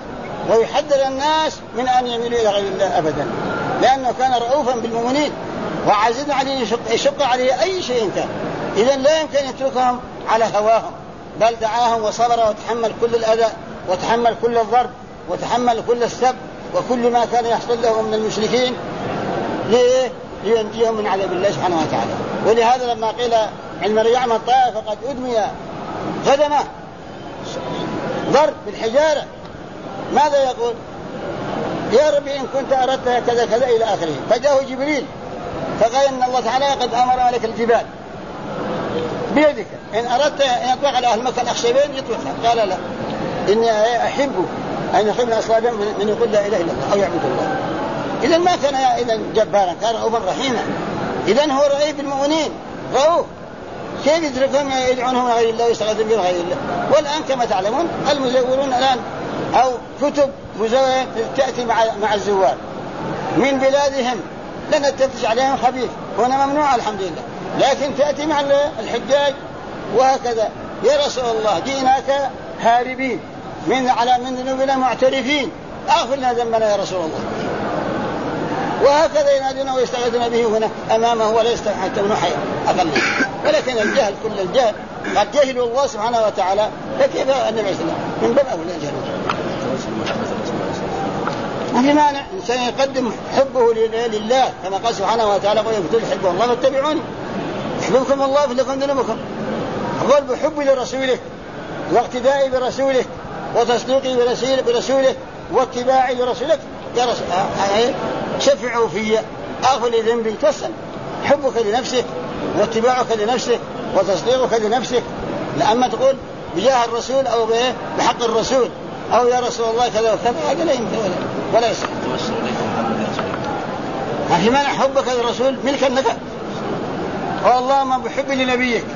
ويحذر الناس من أن يميلوا إلى غير الله أبدا، لأنه كان رؤوفا بالمؤمنين وعزيز عليه يشق عليه أي شيء كان. إذن لا يمكن يتركهم على هواهم، بل دعاهم وصبر وتحمل كل الأذى وتحمل كل الضرب وتحمل كل السب وكل ما كان يحصل لهم من المشركين لينجيهم من عذاب الله سبحانه وتعالى. ولهذا لما قيل عند من يعمل طائف فقد أدمي غدمه ضرب بالحجارة، ماذا يقول؟ يا ربي إن كنت أردت كذا كذا إلى آخره. فجاءه جبريل فقال إن الله تعالى قد أمر ملك الجبال بيدك إن أردت أن يطلق على أهل مكة الأخشبين يطلقها. قال لا، إني أحب أن يخرج من أصلابهم من يقول لا إله إلا الله أو يعبد الله. إذن ما كان إذن جبارا، كان رؤوفا رحيما. إذن هو رؤيف بالمؤمنين رؤوف، كيف يتركهم يدعونهم غير الله ويستغيثون بغير الله؟ والآن كما تعلمون المزورون الآن أو كتب مزورة تأتي مع الزوار من بلادهم لن تفتش عليهم خبيث، هنا ممنوع الحمد لله، لكن تأتي مع الحجاج وهكذا. يا رسول الله جئناك هاربين من ذنوبنا معترفين أغفر لنا ذنبنا يا رسول الله. وهكذا ينادون ويستغيثون به هنا أمامه ولا يستحقون حيا أقل. ولكن الجهل كل الجهل قد جهلوا الله سبحانه وتعالى، فكيف النبي صلى الله عليه وسلم من باب أولى جهله. ما في مانع إنسان يقدم حبه لله كما قال سبحانه وتعالى قل إن كنتم تحبون الله فاتبعوني يحببكم الله ويغفر لكم ذنوبكم. قل بحب لرسوله واقتدائي برسوله وتصديقي برسوله واتباعي لرسولك يا رسول شفعوا في أغفر لي ذنبي. توسل حبك لنفسك واتباعك لنفسك وتصديقك لنفسك، لأما تقول بجاه الرسول أو بحق الرسول أو يا رسول الله كذا وكذا هذا لا يمكن ولا يصح. ما في مانع حبك للرسول ملك النفع. والله بحب لنبيك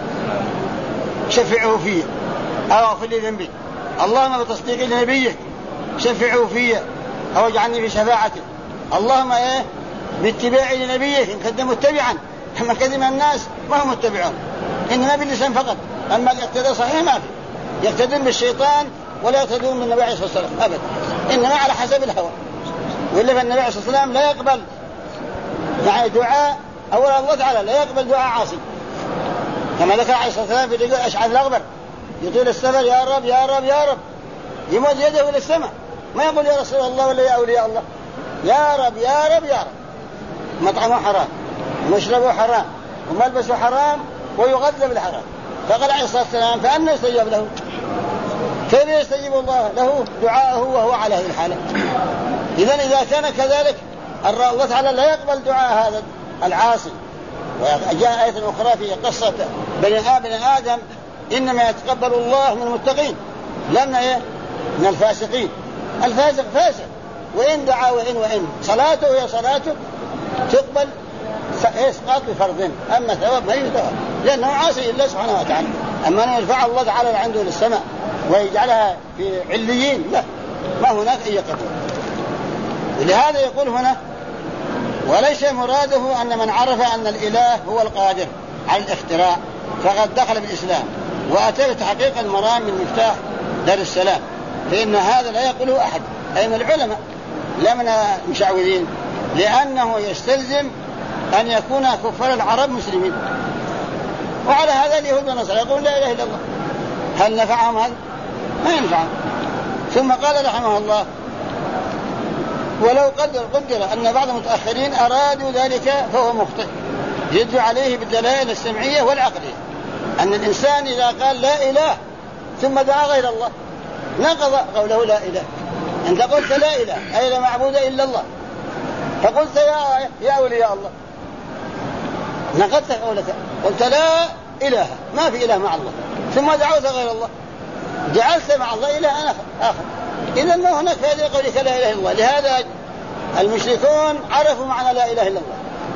شفعوا فيه أو اغفر لي ذنبي. اللهم بتصديقي لنبيك شفعوا فيه أو اجعلني في شفاعته. اللهم باتباعي لنبيك إن كنت متبعا. أما كثير من الناس ما هم متبعون إنما باللسان فقط، أما الاقتداء صحيح ما في، يقتدون بالشيطان ولا يقتدون بالنبي عليه الصلاة والسلام أبدا، إنما على حسب الهوى. وإلا فالنبي عليه الصلاة والسلام لا يقبل يعني دعاء أولا الله تعالى لا يقبل دعاء عاصي، كما ذكر عليه الصلاة والسلام في رجل أشعث الأغبر يطيل السفر يا رب يا رب يا رب، يمد يده إلى السماء ما يقول يا رسول الله ولا يا أولياء الله، يا رب يا رب يا رب. مطعمه حرام ومشربه حرام وملبسه حرام ويغذى بالحرام. فقال عليه الصلاة والسلام فأنا يستجاب له؟ كيف يستجيب الله له دعاءه وهو على هذه الحالة؟ إذن إذا كان كذلك الله تعالى لا يقبل دعاء هذا العاصي. وجاء آية أخرى في قصة بني آدم إنما يتقبل الله من المتقين لا من الفاسقين. الفاسق فاسق وإن دعا وإن صلاته هي صلاته تقبل إسقاط بفرض، أما ثواب ما يثواب لأنه عاصي الله سبحانه وتعالى. أما أن يرفع الله تعالى عنده للسماء ويجعلها في عليين لا، ما هناك أي قدر. لهذا يقول هنا وليس مراده أن من عرف أن الإله هو القادر على الاختراع فقد دخل بالإسلام وأتى بتحقيق المرام من مفتاح دار السلام، فإن هذا لا يقوله أحد أي من العلماء لا من المشعوذين، لأنه يستلزم أن يكون كفار العرب مسلمين. وعلى هذا اليهود والنصارى يقول لا إله إلا الله، هل نفعهم هذا؟ ما ينفعهم. ثم قال رحمه الله ولو قدر أن بعض المتأخرين أرادوا ذلك فهو مخطئ، يدل عليه بالدلائل السمعية والعقلية أن الإنسان إذا قال لا إله ثم دعا غير الله نقض قوله لا إله. أنت قلت لا إله أي لا معبود إلا الله، فقلت يا أولياء الله نقضت قولك، قلت لا إله ما في إله مع الله ثم دعوت غير الله جعلت مع الله إله آخر. إذا ما هناك فائدة قولك لا إله إلا الله. لهذا المشركون عرفوا معنى لا إله إلا الله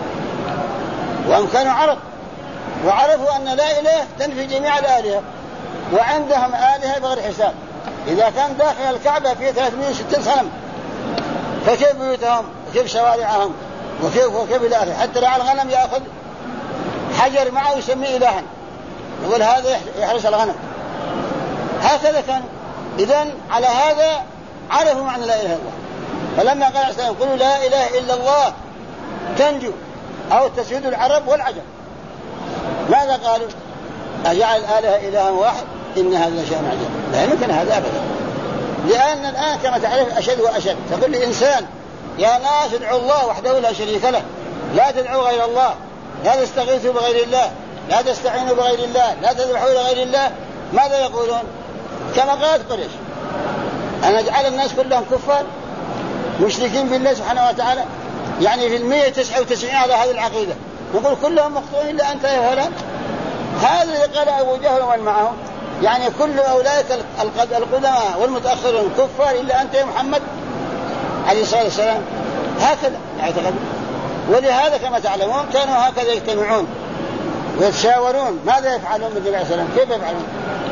وهم كانوا عرب وعرفوا أن لا إله تنفي جميع الآلهة، وعندهم آلهة بغير حساب. إذا كان داخل الكعبة فيه 360 صنم فكيف بيوتهم وكيف شوارعهم وكيف الآخر، حتى راعي الغنم يأخذ حجر معه يسميه إلها يقول هذا يحرس الغنم. هكذا كان. إذن على هذا عرفوا معنى لا إله إلا الله. فلما قال عليه السلام قولوا لا إله إلا الله تنجو أو تسعد العرب والعجم، ماذا قالوا؟ أجعل الآلهة إلها واحد إن هذا شيء عجيب. لا يمكن هذا أبدا، لأن الآن كما تعرف أشد وأشد. تقول لإنسان يا ناس ادعوا الله وحده لا شريك له، لا تدعوا غير الله، لا تستغيثوا بغير الله، لا تستعينوا بغير الله، لا تذبحوا لغير الله، ماذا يقولون؟ كما قالت قريش أن أجعل الناس كلهم كفار مشركين بالله سبحانه وتعالى، يعني في 199 على هذه العقيدة، نقول كلهم مخطئين إلا أنت يا فلان. هذا اللي قال أبو جهل ومن معه، يعني كل أولئك القدماء والمتأخرون كفار إلا أنت يا محمد عليه الصلاة والسلام. هكذا يعتقد. ولهذا كما تعلمون كانوا هكذا يجتمعون ويتشاورون ماذا يفعلون بالنبي عليه السلام، كيف يفعلون.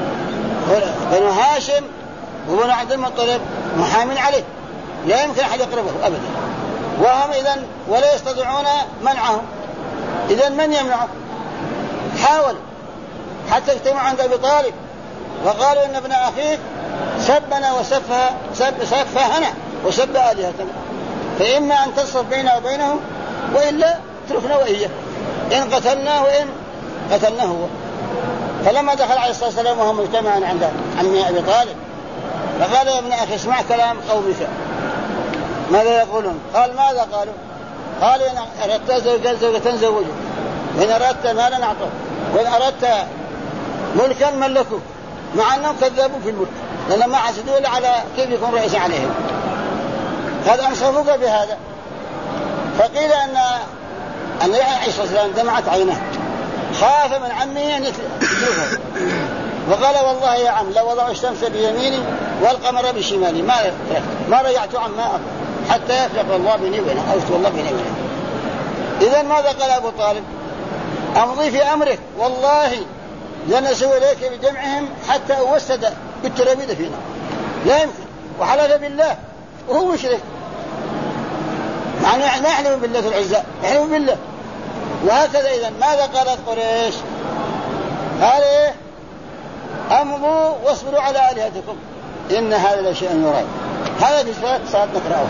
بنو هاشم وبنو عبد المطلب محامين عليه، لا يمكن أحد يقربه أبدا، وهم إذن ولا يستطيعون منعه. إذن من يمنعه؟ حاولوا حتى اجتمعوا عند أبي طالب وقالوا إن ابن أخيك سبنا وسفهنا وسب آلهتنا، فإما أن تصف بيننا وبينهم وإلا تركنا وإياه، إن قتلناه وإن قتلناه هو. فلما دخل عليه الصلاة والسلام وهم مجتمعا عند عمي أبي طالب فقال يا ابن أخي اسمع كلام قومك ماذا يقولون. قال ماذا قالوا؟ قال إن أردت زوجة زوجه، وإن أردت مالا نعطه، وإن أردت ملكا ملكه، مع أنهم كذبوا في الملك لأن ما حسدوا على كيف يكون رئيس عليهم. قد أنصفوك بهذا. فقيل أن يحيى عليه الصلاة والسلام دمعت عينه، خاف من عمه أن يتركه، وقال والله يا عم لو وضع الشمس بيميني والقمر بشمالي ما رجعت عما أقول حتى يفرق الله بيني وبينه أو يفتح الله بيني وبينه. إذن ماذا قال أبو طالب؟ أمضي في أمرك والله لن أسوي إليك بجمعهم حتى أوسد بالترابيد فينا، لا يمكن. وحلف بالله وهو مشرك، مع أنه ما يحلف بالله في العزة، يحلف بالله. وهكذا إذن ماذا قالت قريش؟ قال إيه؟ أمضوا واصبروا على آلهتكم إن هذا لشيء يراد. هذا في صلاة نقرأه.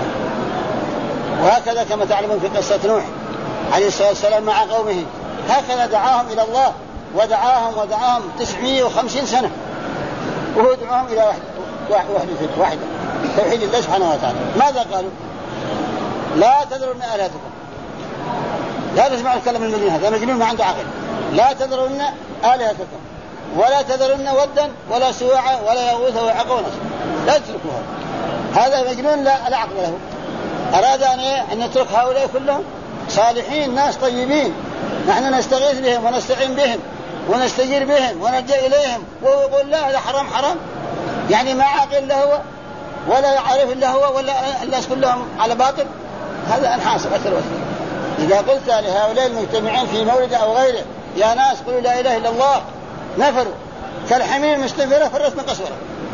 وهكذا كما تعلمون في قصة نوح عليه الصلاة والسلام مع قومه، هكذا دعاهم إلى الله ودعاهم 950 سنة، وهو دعاهم إلى واحدة توحيد الله سبحانه وتعالى. ماذا قالوا؟ لا تذرون آلهتكم، لا تسمعوا الكلام المجنون هذا مجنون ما عنده عقل. لا تذرون آلهتكم ولا تذرون ودا ولا سواعا ولا يغوث ويعوق ونسر، لا تتركوها. هذا مجنون لا عقل له. أراد أن نترك هؤلاء كلهم صالحين ناس طيبين، نحن نستغيث بهم ونستعين بهم ونستجير بهم ونلجأ إليهم، وهو يقول لا هذا حرام، يعني ما عاقل له هو ولا يعرف إلا هو ولا الناس كلهم على باطل. هذا انحاصر أكثر وأكثر. إذا قلت لهؤلاء المجتمعين في مولد أو غيره يا ناس قولوا لا إله إلا الله نفروا كالحمير المستنفرة فرت من قسورة،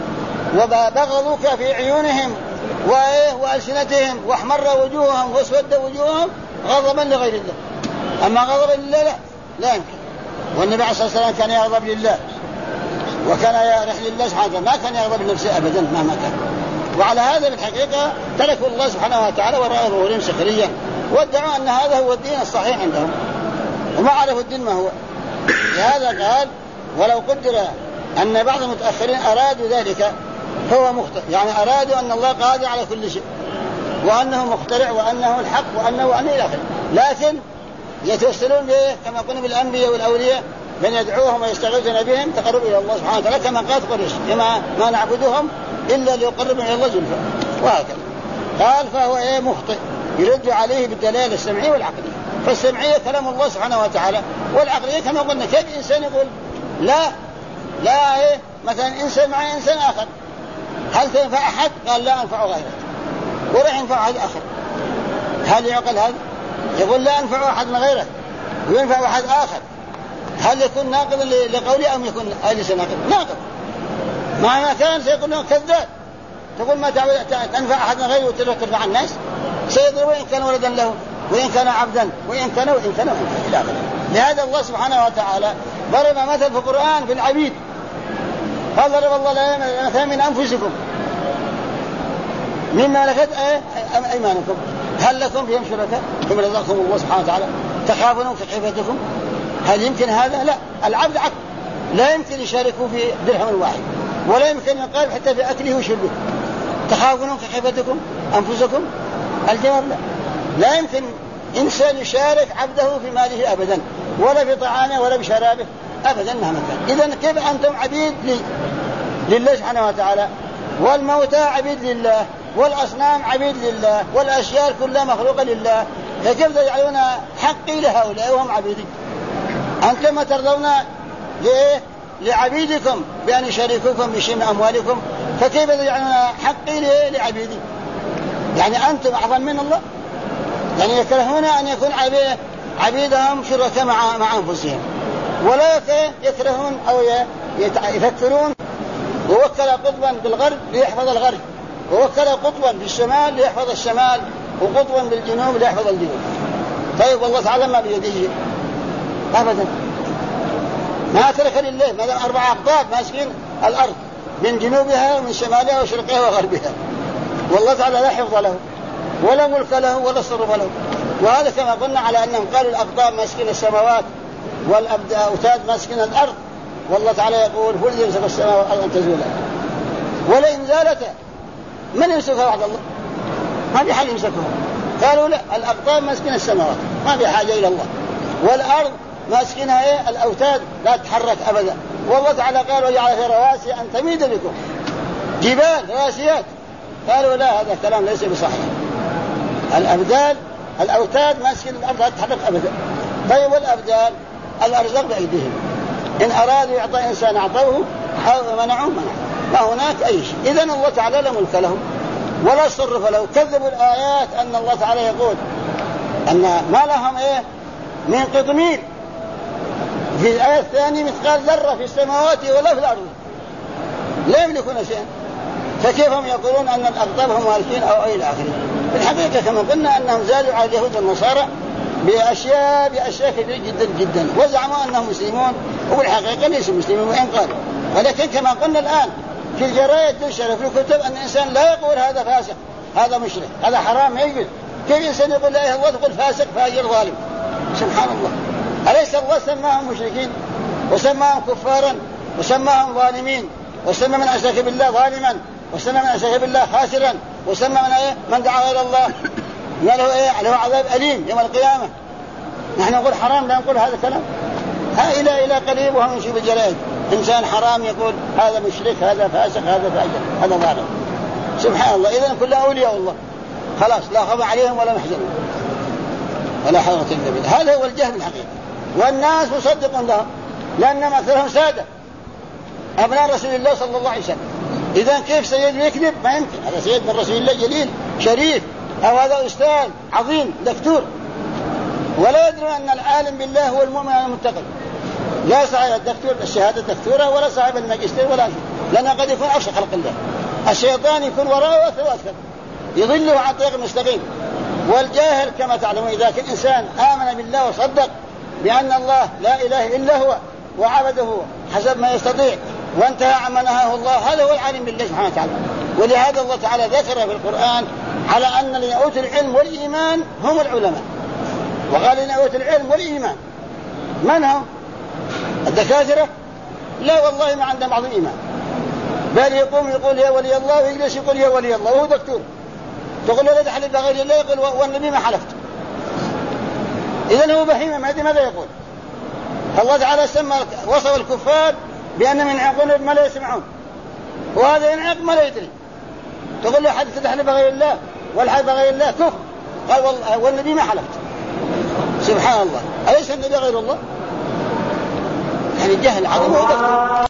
وبغضوك في عيونهم وألسنتهم واحمر وجوههم واسود وجوههم غضبا لغير الله. أما غضبا لله لا يمكن. والنبي عليه الصلاة والسلام كان يغضب لله وكان يرح لله سبحانه وتعالى، ما كان يغضب لنفسه أبدا مهما كان. وعلى هذا بالحقيقة تركوا الله سبحانه وتعالى ورأوا ظهورهم سخريا، وادعوا أن هذا هو الدين الصحيح عندهم وما عرفوا الدين ما هو. لهذا قال ولو قدر أن بعض المتأخرين أرادوا ذلك فهو مخطئ، يعني أرادوا أن الله قادر على كل شيء وأنه مخترع وأنه الحق وأنه إلى آخره، لكن يتوسلون به كما قلنا بالأنبياء والأولياء من يدعوهم ويستغيثون بهم تقرب إلى الله سبحانه وتعالى، كما قال قريش ما نعبدهم إلا ليقربوا إلى الله زلفى. وهكذا قال فهو مخطئ، يرد عليه بالدلالة السمعية والعقلية. فالسمعية كلام الله سبحانه وتعالى، والعقلية كما قلنا كيف إنسان يقول لا مثلا إنسان مع إنسان آخر هل تنفع أحد؟ قال لا أنفع غيره ولا ينفع أحد آخر. هل يعقل هذا؟ يقول لا أنفع أحد من غيره وينفع أحد آخر، هل يكون ناقض لقولي أم يكون ليس ناقض؟ مهما كان سيقول له كذاب، تقول ما تنفع أحد من غيره وتنفع الناس، سيضرب وإن كان ولدا له وإن كان عبدا وإن كان إلى آخره. لهذا الله سبحانه وتعالى ضرب مثل في القرآن في العبيد، قال ضرب الله مثلا من أنفسكم مما ملكت أيمانكم هل لكم بهم شركاء ثم رزقكم الله سبحانه وتعالى تخافون كخيفتكم؟ هل يمكن هذا؟ لا. العبد عبد لا يمكن يشاركوا في درهم واحد، ولا يمكن يقال حتى في أكله وشربه. تخافون كخيفتكم أنفسكم؟ الجواب لا. لا يمكن إنسان يشارك عبده في ماله أبدا، ولا في طعامه ولا بشرابه أبدا مهما كان. إذن كيف أنتم عبيد لله سبحانه وتعالى، والموتى عبيد لله، والأصنام عبيد لله، والأشياء كلها مخلوقة لله، فكيف تجعلون حقي لهؤلاء وهم عبيدي؟ أنتم ما ترضون لعبيدكم بأن يشاركوكم بشيء من أموالكم، فكيف تجعلون حقي لعبيدي؟ يعني أنتم أعظم من الله؟ يعني يكرهون أن يكون عبيدهم شركاء مع أنفسهم، ولا يكرهون أو يفكرون ووكل قطبا بالغرب ليحفظ الغرب، ووكل قطبا بالشمال ليحفظ الشمال، وقطبا بالجنوب ليحفظ الجنوب. طيب والله تعالى ما بيده أبدا، ما ترك لله، ما دام 4 أقطاب ماسكين الأرض من جنوبها ومن شمالها وشرقها وغربها، والله تعالى لا حفظ له ولا ملك له ولا صرف له. وهذا كما قلنا على أنهم قالوا الأقطاب ماسكين السماوات والأوتاد ماسكين الأرض، والله تعالى يقول هو الذي يمسك السماء والأرض أن تزولا، ولئن زالتا من يمسكها بعد الله؟ ما في حد يمسكها. قالوا لا، الأقطاب ماسكين السماوات ما في حاجة إلى الله، والأرض ماسكينها الأوتاد لا تتحرك أبدا. والله تعالى قال وجعل في رواسي أن تميد بكم، جبال راسيات. قالوا لا، هذا كلام ليس بصحيح. الأبدال الأوتاد ماسكين الأرض لا تتحرك أبدا. طيب والأبدال الأرزاق بأيديهم، إن أرادوا يعطي إنسان أعطوه، أو منعوا منع، ما هناك أي شيء. إذن الله تعالى لا ملك لهم ولا صرف له. كذبوا الآيات أن الله تعالى يقول أن ما لهم من قطمير، في الآية الثانية مثقال ذرة في السماوات ولا في الأرض، لا يملكون شيئا. فكيف هم يقولون أن الأقطاب هم مالكين أو إلى آخره؟ في الحقيقة كما قلنا أنهم زادوا على اليهود والنصارى بأشياء كثيرة جدا جدا، وزعموا أنهم مسلمون وبالحقيقة ليسوا مسلمين وإن قالوا. ولكن كما قلنا الآن في الجرائد تنشر في الكتب أن الإنسان لا يقول هذا فاسق، هذا مشرك، هذا حرام، ما يجوز. كيف إنسان يقول لا إله إلا الله تقول فاسق فاجر ظالم؟ سبحان الله. أليس الله سماهم مشركين وسماهم كفارا وسماهم ظالمين، وسمى من أشرك بالله ظالما، وسمى من أشرك بالله خاسرا، وسمى من دعا إلى الله له عذاب أليم يوم القيامة. نحن نقول حرام، لا نقول هذا الكلام. إلى قريب وهم يمشي بالجرائد إنسان حرام يقول هذا مشرك، هذا فاسق، هذا فاجر، هذا ظالم. سبحان الله. إذن كلها أولياء الله، خلاص لا خف عليهم ولا محزنون ولا حرة النبي. هذا هو الجهل الحقيقي، والناس مصدقون لهم لأنهم أكثرهم سادة أبناء رسول الله صلى الله عليه وسلم. إذن كيف سيد يكذب؟ ما يمكن. هذا سيد من رسول الله جليل شريف، أو هذا أستاذ عظيم دكتور، ولا يدرون أن العالم بالله هو المؤمن المتقي. لا صاحب الدكتور الشهادة الدكتورة ولا صاحب الماجستير ولا شيء، لأنه قد يكون أفشل خلق الله. الشيطان يكون وراءه أكثر يضله عن طريق المستقيم. والجاهل كما تعلمون إذا كان إنسان آمن بالله وصدق بأن الله لا إله إلا هو وعبده حسب ما يستطيع وانتهى عما نهاه الله، هذا هو العالم بالله سبحانه وتعالى. ولهذا الله تعالى ذكر في القرآن على أن الذين أوتوا العلم والإيمان هم العلماء، وقال الذين أوتوا العلم والإيمان من هم؟ الدكاترة؟ لا والله ما عندهم بعض الإيمان، بل يقوم يقول يا ولي الله، ويجلس يقول يا ولي الله وهو دكتور. تقول له لا تحلف بغير الله، يقول والنبي ما حلفت. إذن هو بهيمة، ما أدري ماذا يقول. الله تعالى وصف الكفار بأن من يعقون ما لا يسمعون، وهذا ينعق ما لا يدري. تقول له حدث تحلف بغير الله والحلف بغير الله كفر، قال والنبي ما حلفت. سبحان الله. أليس النبي غير الله؟ يعني الجهل عظيم.